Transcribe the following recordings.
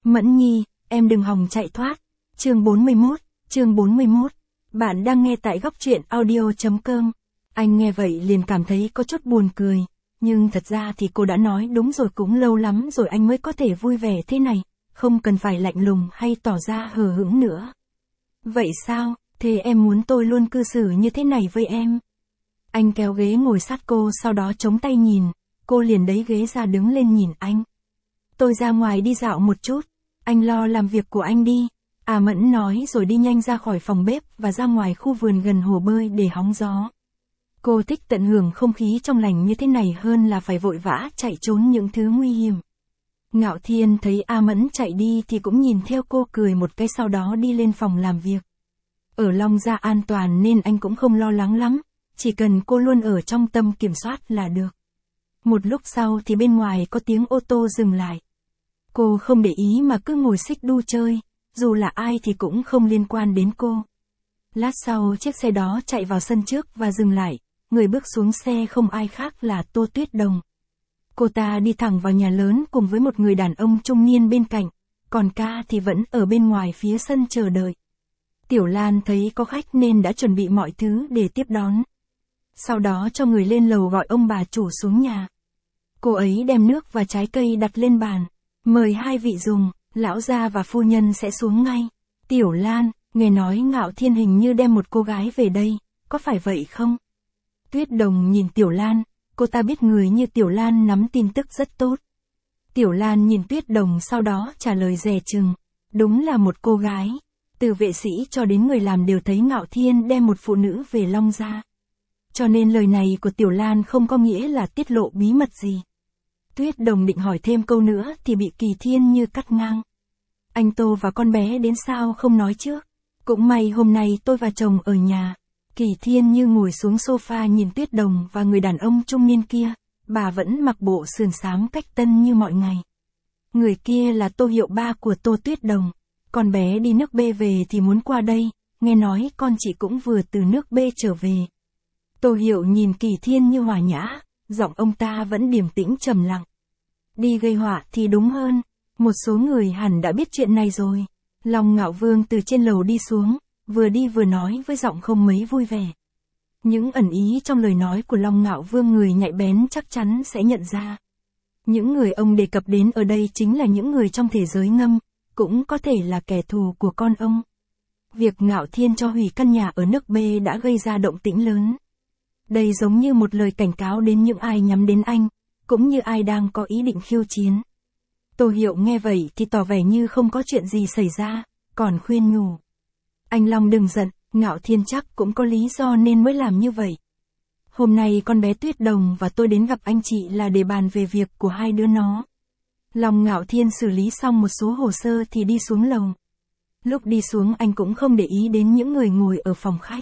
Mẫn Nhi, em đừng hòng chạy thoát. Chương 41. Bạn đang nghe tại góc truyện audio.com. Anh nghe vậy liền cảm thấy có chút buồn cười. Nhưng thật ra thì cô đã nói đúng rồi, cũng lâu lắm rồi anh mới có thể vui vẻ thế này. Không cần phải lạnh lùng hay tỏ ra hờ hững nữa. Vậy sao, thế em muốn tôi luôn cư xử như thế này với em? Anh kéo ghế ngồi sát cô, sau đó chống tay nhìn. Cô liền lấy ghế ra đứng lên nhìn anh. Tôi ra ngoài đi dạo một chút. Anh lo làm việc của anh đi. Mẫn nói rồi đi nhanh ra khỏi phòng bếp và ra ngoài khu vườn gần hồ bơi để hóng gió. Cô thích tận hưởng không khí trong lành như thế này hơn là phải vội vã chạy trốn những thứ nguy hiểm. Ngạo Thiên thấy Mẫn chạy đi thì cũng nhìn theo cô, cười một cái, sau đó đi lên phòng làm việc. Ở Long Gia an toàn nên anh cũng không lo lắng lắm, chỉ cần cô luôn ở trong tầm kiểm soát là được. Một lúc sau thì bên ngoài có tiếng ô tô dừng lại. Cô không để ý mà cứ ngồi xích đu chơi, dù là ai thì cũng không liên quan đến cô. Lát sau chiếc xe đó chạy vào sân trước và dừng lại, người bước xuống xe không ai khác là Tô Tuyết Đồng. Cô ta đi thẳng vào nhà lớn cùng với một người đàn ông trung niên bên cạnh, còn ca thì vẫn ở bên ngoài phía sân chờ đợi. Tiểu Lan thấy có khách nên đã chuẩn bị mọi thứ để tiếp đón. Sau đó cho người lên lầu gọi ông bà chủ xuống nhà. Cô ấy đem nước và trái cây đặt lên bàn. Mời hai vị dùng, lão gia và phu nhân sẽ xuống ngay. Tiểu Lan, nghe nói Ngạo Thiên hình như đem một cô gái về đây, có phải vậy không? Tuyết Đồng nhìn Tiểu Lan, cô ta biết người như Tiểu Lan nắm tin tức rất tốt. Tiểu Lan nhìn Tuyết Đồng sau đó trả lời dè chừng. Đúng là một cô gái. Từ vệ sĩ cho đến người làm đều thấy Ngạo Thiên đem một phụ nữ về Long Gia. Cho nên lời này của Tiểu Lan không có nghĩa là tiết lộ bí mật gì. Tuyết Đồng định hỏi thêm câu nữa thì bị Kỳ Thiên Như cắt ngang. Anh Tô và con bé đến sao không nói trước? Cũng may hôm nay tôi và chồng ở nhà. Kỳ Thiên Như ngồi xuống sofa nhìn Tuyết Đồng và người đàn ông trung niên kia. Bà vẫn mặc bộ sườn xám cách tân như mọi ngày. Người kia là Tô Hiệu, ba của Tô Tuyết Đồng. Con bé đi nước B về thì muốn qua đây, nghe nói con chị cũng vừa từ nước B trở về. Tô Hiệu nhìn Kỳ Thiên Như hòa nhã, giọng ông ta vẫn điềm tĩnh trầm lặng. Đi gây họa thì đúng hơn, một số người hẳn đã biết chuyện này rồi. Long Ngạo Vương từ trên lầu đi xuống, vừa đi vừa nói với giọng không mấy vui vẻ. Những ẩn ý trong lời nói của Long Ngạo Vương người nhạy bén chắc chắn sẽ nhận ra. Những người ông đề cập đến ở đây chính là những người trong thế giới ngầm, cũng có thể là kẻ thù của con ông. Việc Ngạo Thiên cho hủy căn nhà ở nước B đã gây ra động tĩnh lớn. Đây giống như một lời cảnh cáo đến những ai nhắm đến anh, cũng như ai đang có ý định khiêu chiến. Tô Hiệu nghe vậy thì tỏ vẻ như không có chuyện gì xảy ra, còn khuyên nhủ. Anh Long đừng giận, Ngạo Thiên chắc cũng có lý do nên mới làm như vậy. Hôm nay con bé Tuyết Đồng và tôi đến gặp anh chị là để bàn về việc của hai đứa nó. Long Ngạo Thiên xử lý xong một số hồ sơ thì đi xuống lầu. Lúc đi xuống anh cũng không để ý đến những người ngồi ở phòng khách.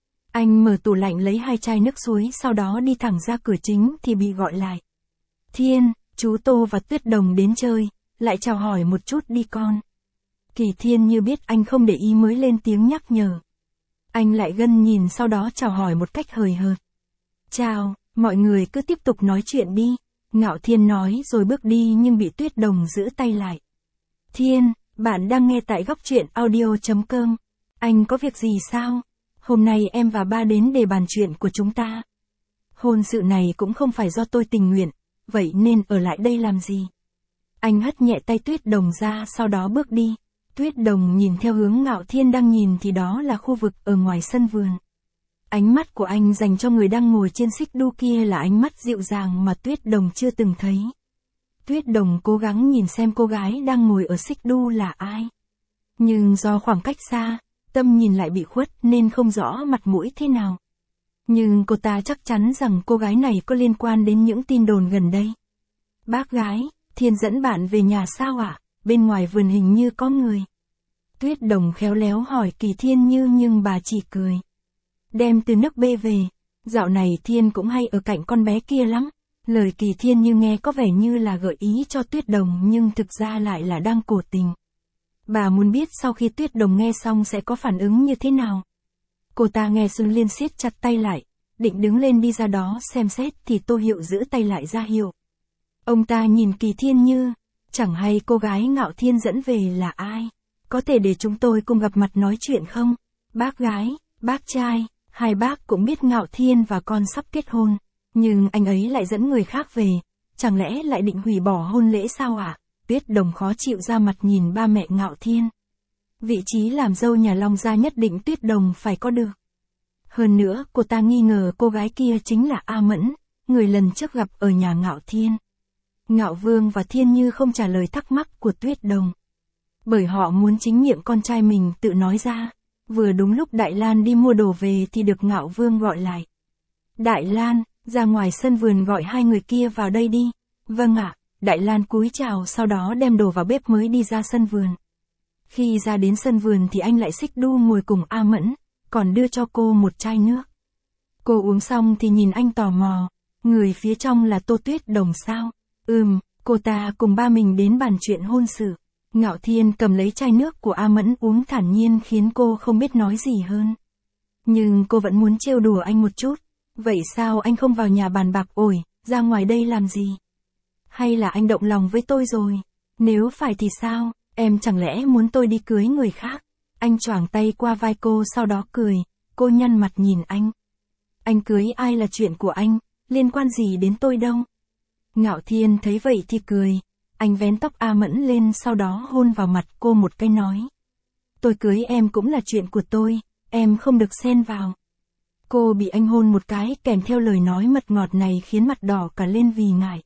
Anh mở tủ lạnh lấy 2 chai nước suối, sau đó đi thẳng ra cửa chính thì bị gọi lại. Thiên, chú Tô và Tuyết Đồng đến chơi, lại chào hỏi một chút đi con. Kỳ Thiên Như biết anh không để ý mới lên tiếng nhắc nhở. Anh lại gân nhìn sau đó chào hỏi một cách hời hợt. Chào, mọi người cứ tiếp tục nói chuyện đi. Ngạo Thiên nói rồi bước đi nhưng bị Tuyết Đồng giữ tay lại. Thiên, bạn đang nghe tại góc truyện audio.com. Anh có việc gì sao? Hôm nay em và ba đến để bàn chuyện của chúng ta. Hôn sự này cũng không phải do tôi tình nguyện, vậy nên ở lại đây làm gì? Anh hất nhẹ tay Tuyết Đồng ra sau đó bước đi. Tuyết Đồng nhìn theo hướng Ngạo Thiên đang nhìn thì đó là khu vực ở ngoài sân vườn. Ánh mắt của anh dành cho người đang ngồi trên xích đu kia là ánh mắt dịu dàng mà Tuyết Đồng chưa từng thấy. Tuyết Đồng cố gắng nhìn xem cô gái đang ngồi ở xích đu là ai. Nhưng do khoảng cách xa, tâm nhìn lại bị khuất nên không rõ mặt mũi thế nào. Nhưng cô ta chắc chắn rằng cô gái này có liên quan đến những tin đồn gần đây. Bác gái, Thiên dẫn bạn về nhà sao ạ? Bên ngoài vườn hình như có người. Tuyết Đồng khéo léo hỏi Kỳ Thiên Như nhưng bà chỉ cười. Đem từ nước B về, dạo này Thiên cũng hay ở cạnh con bé kia lắm. Lời Kỳ Thiên Như nghe có vẻ như là gợi ý cho Tuyết Đồng nhưng thực ra lại là đang cố tình. Bà muốn biết sau khi Tuyết Đồng nghe xong sẽ có phản ứng như thế nào. Cô ta nghe xong liền siết chặt tay lại, định đứng lên đi ra đó xem xét thì Tô Hiệu giữ tay lại ra hiệu. Ông ta nhìn Kỳ Thiên Như, Chẳng hay cô gái Ngạo Thiên dẫn về là ai? Có thể để chúng tôi cùng gặp mặt nói chuyện không? Bác gái, bác trai, hai bác cũng biết Ngạo Thiên và con sắp kết hôn. Nhưng anh ấy lại dẫn người khác về. Chẳng lẽ lại định hủy bỏ hôn lễ sao ạ? Tuyết Đồng khó chịu ra mặt nhìn ba mẹ Ngạo Thiên. Vị trí làm dâu nhà Long gia nhất định Tuyết Đồng phải có được. Hơn nữa, cô ta nghi ngờ cô gái kia chính là A Mẫn, người lần trước gặp ở nhà Ngạo Thiên. Ngạo Vương và Thiên Như không trả lời thắc mắc của Tuyết Đồng. Bởi họ muốn chính miệng con trai mình tự nói ra. Vừa đúng lúc Đại Lan đi mua đồ về thì được Ngạo Vương gọi lại. Đại Lan, ra ngoài sân vườn gọi hai người kia vào đây đi. Vâng ạ, Đại Lan cúi chào sau đó đem đồ vào bếp mới đi ra sân vườn. Khi ra đến sân vườn thì anh lại xích đu ngồi cùng A Mẫn, còn đưa cho cô một chai nước. Cô uống xong thì nhìn anh tò mò, người phía trong là Tô Tuyết Đồng sao? Cô ta cùng ba mình đến bàn chuyện hôn sự. Ngạo Thiên cầm lấy chai nước của A Mẫn uống thản nhiên khiến cô không biết nói gì hơn. Nhưng cô vẫn muốn trêu đùa anh một chút. Vậy sao anh không vào nhà bàn bạc ổi, ra ngoài đây làm gì? Hay là anh động lòng với tôi rồi? Nếu phải thì sao, em chẳng lẽ muốn tôi đi cưới người khác? Anh choàng tay qua vai cô sau đó cười, cô nhăn mặt nhìn anh. Anh cưới ai là chuyện của anh, liên quan gì đến tôi đâu? Ngạo Thiên thấy vậy thì cười. Anh vén tóc A Mẫn lên sau đó hôn vào mặt cô một cái nói. Tôi cưới em cũng là chuyện của tôi, em không được xen vào. Cô bị anh hôn một cái kèm theo lời nói mật ngọt này khiến mặt đỏ cả lên vì ngại.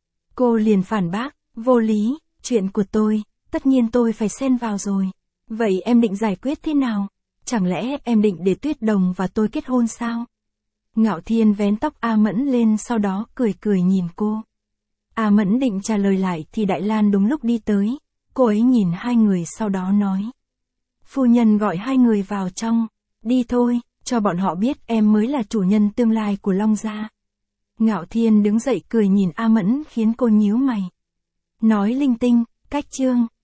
Cô liền phản bác, vô lý, chuyện của tôi, tất nhiên tôi phải xen vào rồi. Vậy em định giải quyết thế nào? Chẳng lẽ em định để Tuyết Đồng và tôi kết hôn sao? Ngạo Thiên vén tóc A Mẫn lên sau đó cười cười nhìn cô. A Mẫn định trả lời lại thì Đại Lan đúng lúc đi tới. Cô ấy nhìn hai người sau đó nói. Phu nhân gọi hai người vào trong. Đi thôi, cho bọn họ biết em mới là chủ nhân tương lai của Long gia. Ngạo Thiên đứng dậy cười nhìn A Mẫn khiến cô nhíu mày. Nói linh tinh, cách chương.